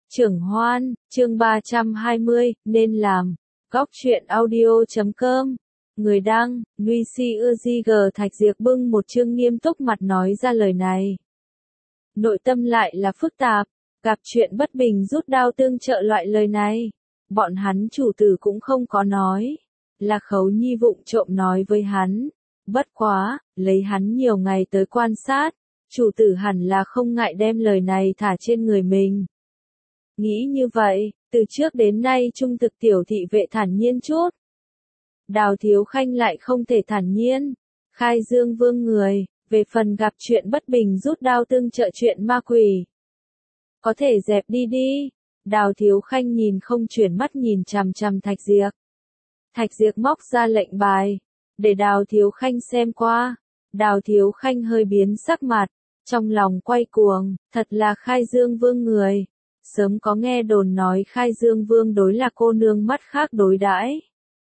Trưởng Hoan, chương 320, nên làm. Góc truyện audio.com. Người đăng, Nuy Si Ư G Thạch Diệp bưng một chương nghiêm túc mặt nói ra lời này. Nội tâm lại là phức tạp, gặp chuyện bất bình rút đao tương trợ loại lời này. Bọn hắn chủ tử cũng không có nói. Là Khấu Nhi vụng trộm nói với hắn. Bất quá, lấy hắn nhiều ngày tới quan sát, chủ tử hẳn là không ngại đem lời này thả trên người mình. Nghĩ như vậy, từ trước đến nay trung thực tiểu thị vệ thản nhiên chút. Đào Thiếu Khanh lại không thể thản nhiên. Khai Dương Vương người, về phần gặp chuyện bất bình rút đao tương trợ chuyện ma quỷ. Có thể dẹp đi đi. Đào Thiếu Khanh nhìn không chuyển mắt nhìn chằm chằm Thạch Diệp. Thạch Diệp móc ra lệnh bài, để Đào Thiếu Khanh xem qua. Đào Thiếu Khanh hơi biến sắc mặt, trong lòng quay cuồng, thật là Khai Dương Vương người. Sớm có nghe đồn nói Khai Dương Vương đối là cô nương mắt khác đối đãi.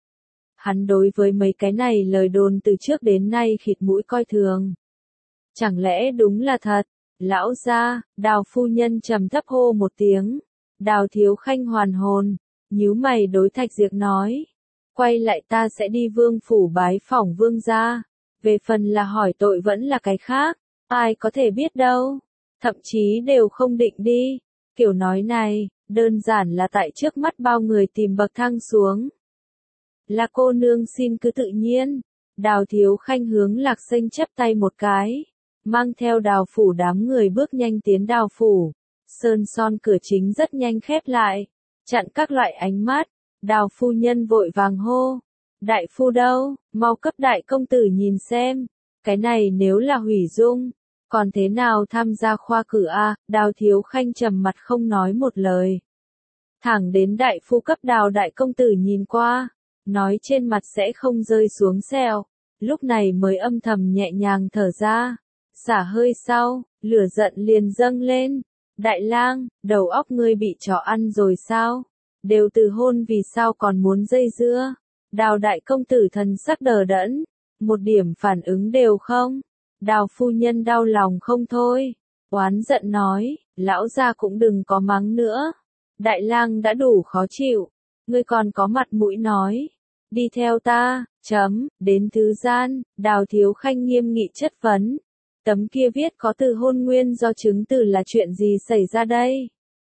Hắn đối với mấy cái này lời đồn từ trước đến nay khịt mũi coi thường. Chẳng lẽ đúng là thật? Lão gia, Đào phu nhân trầm thấp hô một tiếng. Đào Thiếu Khanh hoàn hồn, nhíu mày đối Thạch Diệp nói. Quay lại ta sẽ đi vương phủ bái phỏng vương gia. Về phần là hỏi tội vẫn là cái khác, ai có thể biết đâu. Thậm chí đều không định đi. Kiểu nói này, đơn giản là tại trước mắt bao người tìm bậc thang xuống. Là cô nương xin cứ tự nhiên. Đào Thiếu Khanh hướng Lạc Xanh chắp tay một cái. Mang theo Đào phủ đám người bước nhanh tiến Đào phủ. Sơn son cửa chính rất nhanh khép lại. Chặn các loại ánh mắt. Đào phu nhân vội vàng hô. Đại phu đâu, mau cấp đại công tử nhìn xem. Cái này nếu là hủy dung. Còn thế nào tham gia khoa cử a? Đào Thiếu Khanh trầm mặt không nói một lời. Thẳng đến đại phu cấp Đào đại công tử nhìn qua, nói trên mặt sẽ không rơi xuống sẹo, lúc này mới âm thầm nhẹ nhàng thở ra, xả hơi sau, lửa giận liền dâng lên. Đại lang, đầu óc ngươi bị chó ăn rồi sao? Đều từ hôn vì sao còn muốn dây dưa? Đào đại công tử thần sắc đờ đẫn, một điểm phản ứng đều không. Đào phu nhân đau lòng không thôi, oán giận nói, lão gia cũng đừng có mắng nữa. Đại lang đã đủ khó chịu, ngươi còn có mặt mũi nói, đi theo ta, đến thứ gian. Đào Thiếu Khanh nghiêm nghị chất vấn, tấm kia viết có từ hôn nguyên do chứng từ là chuyện gì xảy ra đây?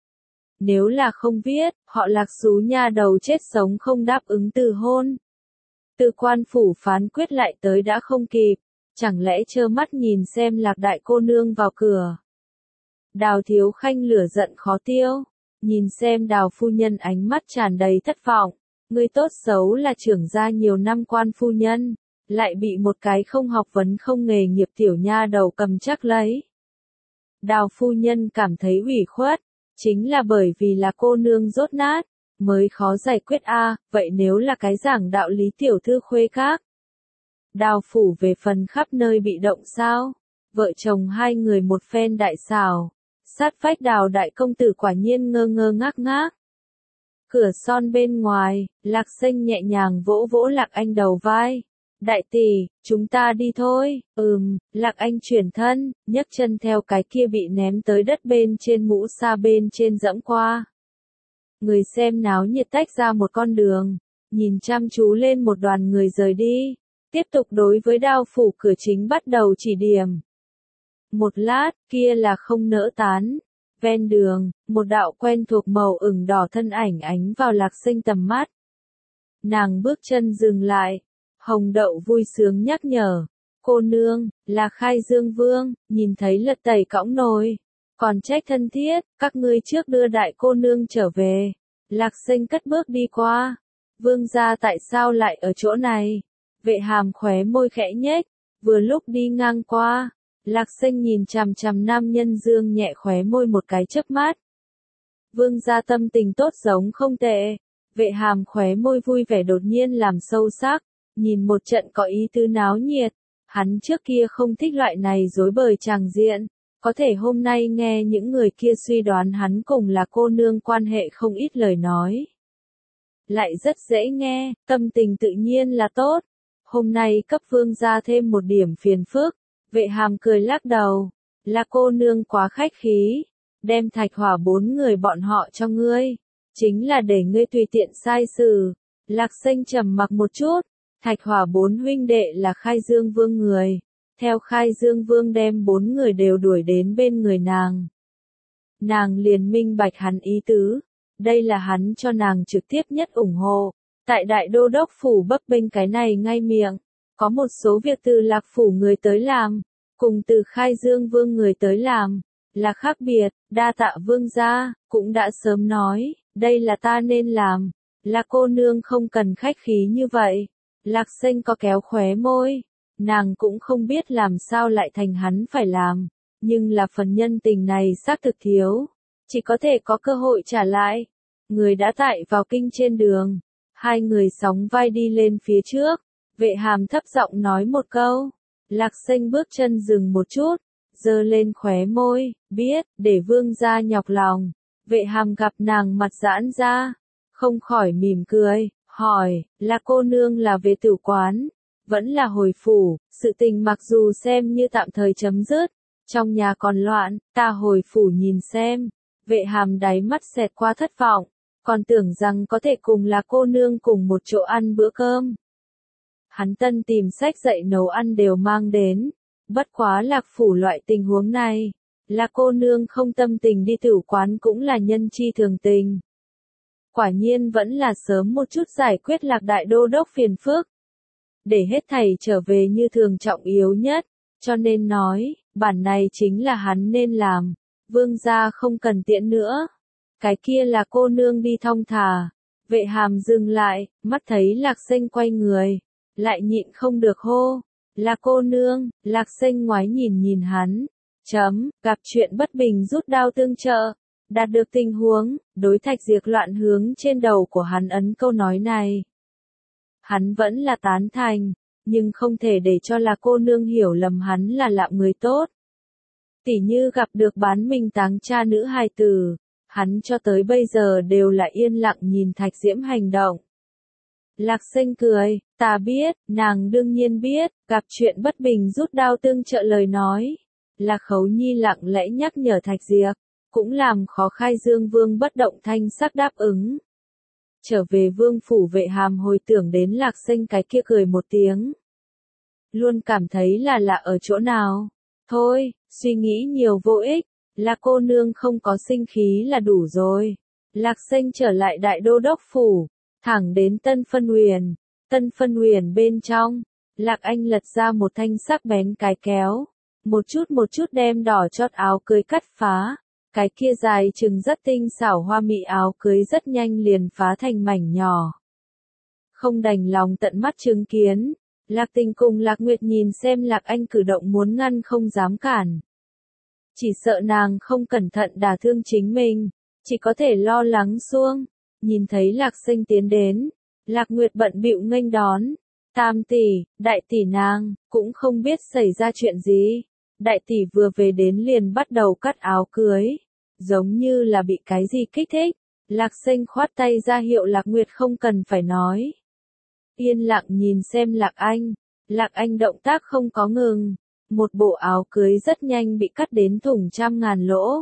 Nếu là không viết, họ Lạc xú nha đầu chết sống không đáp ứng từ hôn. Từ quan phủ phán quyết lại tới đã không kịp. Chẳng lẽ trơ mắt nhìn xem Lạc đại cô nương vào cửa. Đào Thiếu Khanh lửa giận khó tiêu, nhìn xem Đào phu nhân ánh mắt tràn đầy thất vọng. Người tốt xấu là trưởng gia nhiều năm quan phu nhân, lại bị một cái không học vấn không nghề nghiệp tiểu nha đầu cầm chắc lấy. Đào phu nhân cảm thấy ủy khuất, chính là bởi vì là cô nương dốt nát, mới khó giải quyết a. Vậy nếu là cái giảng đạo lý tiểu thư khuê khác, Đào phủ về phần khắp nơi bị động sao? Vợ chồng hai người một phen đại xảo. Sát vách Đào đại công tử quả nhiên ngơ ngơ ngác ngác. Cửa son bên ngoài, Lạc Xanh nhẹ nhàng vỗ vỗ Lạc Anh đầu vai. Đại tỷ, chúng ta đi thôi. Lạc Anh chuyển thân, nhấc chân theo cái kia bị ném tới đất bên trên mũ sa bên trên dẫm qua. Người xem náo nhiệt tách ra một con đường, nhìn chăm chú lên một đoàn người rời đi. Tiếp tục đối với Đào phủ cửa chính bắt đầu chỉ điểm. Một lát, kia là không nỡ tán. Ven đường, một đạo quen thuộc màu ửng đỏ thân ảnh ánh vào Lạc Xanh tầm mắt. Nàng bước chân dừng lại. Hồng Đậu vui sướng nhắc nhở. Cô nương, là Khai Dương Vương, nhìn thấy lật tẩy cõng nồi. Còn trách thân thiết, các ngươi trước đưa đại cô nương trở về. Lạc Xanh cất bước đi qua. Vương gia tại sao lại ở chỗ này? Vệ Hàm khóe môi khẽ nhếch, vừa lúc đi ngang qua, Lạc Xanh nhìn chằm chằm nam nhân dương nhẹ khóe môi một cái chớp mắt. Vương gia tâm tình tốt giống không tệ. Vệ Hàm khóe môi vui vẻ đột nhiên làm sâu sắc, nhìn một trận có ý tứ náo nhiệt. Hắn trước kia không thích loại này rối bời tràng diện, có thể hôm nay nghe những người kia suy đoán hắn cùng là cô nương quan hệ không ít lời nói. Lại rất dễ nghe, tâm tình tự nhiên là tốt. Hôm nay cấp vương gia thêm một điểm phiền phức. Vệ Hàm cười lắc đầu. Là cô nương quá khách khí. đem Thạch Hỏa 4 người bọn họ cho ngươi, chính là để ngươi tùy tiện sai xử. Lạc Xanh trầm mặc một chút, Thạch Hỏa 4 huynh đệ là Khai Dương Vương người, theo Khai Dương Vương đem 4 người đều đuổi đến bên người nàng. Nàng liền minh bạch hắn ý tứ, đây là hắn cho nàng trực tiếp nhất ủng hộ. Tại Đại Đô Đốc Phủ bấp bênh cái này ngay miệng, có một số việc từ Lạc Phủ người tới làm, cùng từ Khai Dương Vương người tới làm, là khác biệt. Đa tạ Vương gia, cũng đã sớm nói, đây là ta nên làm, là cô nương không cần khách khí như vậy. Lạc Xanh có kéo khóe môi, nàng cũng không biết làm sao lại thành hắn phải làm, nhưng là phần nhân tình này xác thực thiếu, chỉ có thể có cơ hội trả lại. Người đã tại vào kinh trên đường, hai người sóng vai đi lên phía trước, Vệ Hàm thấp giọng nói một câu, Lạc Xanh bước chân dừng một chút, giơ lên khóe môi, biết, để Vương gia nhọc lòng. Vệ Hàm gặp nàng mặt giãn ra, không khỏi mỉm cười, hỏi, là cô nương là về tử quán, vẫn là hồi phủ, sự tình mặc dù xem như tạm thời chấm dứt, trong nhà còn loạn, ta hồi phủ nhìn xem. Vệ Hàm đáy mắt xẹt qua thất vọng, còn tưởng rằng có thể cùng là cô nương cùng một chỗ ăn bữa cơm. Hắn tân tìm sách dạy nấu ăn đều mang đến, bất quá Lạc Phủ loại tình huống này, là cô nương không tâm tình đi tử quán cũng là nhân chi thường tình. Quả nhiên vẫn là sớm một chút giải quyết Lạc Đại Đô Đốc phiền phức, để hết thảy trở về như thường trọng yếu nhất, cho nên nói, bản này chính là hắn nên làm, Vương gia không cần tiễn nữa. Cái kia là cô nương đi thong thả. Vệ Hàm dừng lại, mắt thấy Lạc Xanh quay người, lại nhịn không được hô, là cô nương. Lạc Xanh ngoái nhìn nhìn hắn, gặp chuyện bất bình rút đao tương trợ, đạt được tình huống, đối Thạch Diệp loạn hướng trên đầu của hắn ấn câu nói này. Hắn vẫn là tán thành, nhưng không thể để cho là cô nương hiểu lầm hắn là lạm người tốt. Tỉ như gặp được bán mình táng cha nữ hài tử, hắn cho tới bây giờ đều là yên lặng nhìn Thạch Diễm hành động. Lạc Xanh cười, ta biết, nàng đương nhiên biết, gặp chuyện bất bình rút đao tương trợ lời nói. Lạc Khấu Nhi lặng lẽ nhắc nhở Thạch Diệp, cũng làm khó Khai Dương Vương bất động thanh sắc đáp ứng. Trở về Vương phủ. Vệ Hàm hồi tưởng đến Lạc Xanh cái kia cười một tiếng. Luôn cảm thấy là lạ ở chỗ nào. Thôi, suy nghĩ nhiều vô ích, là cô nương không có sinh khí là đủ rồi. Lạc Xanh trở lại Đại Đô Đốc Phủ, thẳng đến Tân Phân Uyển. Tân Phân Uyển bên trong, Lạc Anh lật ra một thanh sắc bén cái kéo, một chút đem đỏ chót áo cưới cắt phá. Cái kia dài chừng rất tinh xảo hoa mỹ áo cưới rất nhanh liền phá thành mảnh nhỏ. Không đành lòng tận mắt chứng kiến, Lạc Tình cùng Lạc Nguyệt nhìn xem Lạc Anh cử động muốn ngăn không dám cản. Chỉ sợ nàng không cẩn thận đả thương chính mình, chỉ có thể lo lắng xuông. Nhìn thấy Lạc Xanh tiến đến, Lạc Nguyệt bận bịu nghênh đón. Tam tỷ, đại tỷ nàng, cũng không biết xảy ra chuyện gì. Đại tỷ vừa về đến liền bắt đầu cắt áo cưới, giống như là bị cái gì kích thích. Lạc Xanh khoát tay ra hiệu Lạc Nguyệt không cần phải nói. Yên lặng nhìn xem Lạc Anh. Lạc Anh động tác không có ngừng. Một bộ áo cưới rất nhanh bị cắt đến thủng trăm ngàn lỗ.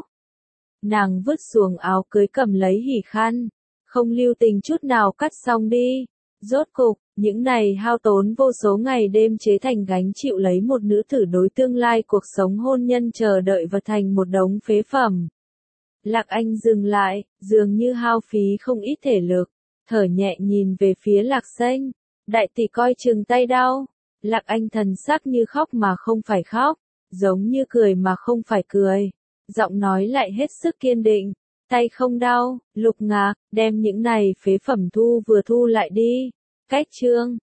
Nàng vứt xuồng áo cưới cầm lấy hỉ khăn, không lưu tình chút nào cắt xong đi. Rốt cục, những này hao tốn vô số ngày đêm chế thành gánh chịu lấy một nữ tử đối tương lai cuộc sống hôn nhân chờ đợi vật thành một đống phế phẩm. Lạc Anh dừng lại, dường như hao phí không ít thể lực, thở nhẹ nhìn về phía Lạc Xanh. Đại tỷ coi chừng tay đau. Lạc Anh thần sắc như khóc mà không phải khóc, giống như cười mà không phải cười. Giọng nói lại hết sức kiên định, tay không đau. Lục Ngạc, đem những này phế phẩm thu lại đi. Cách chương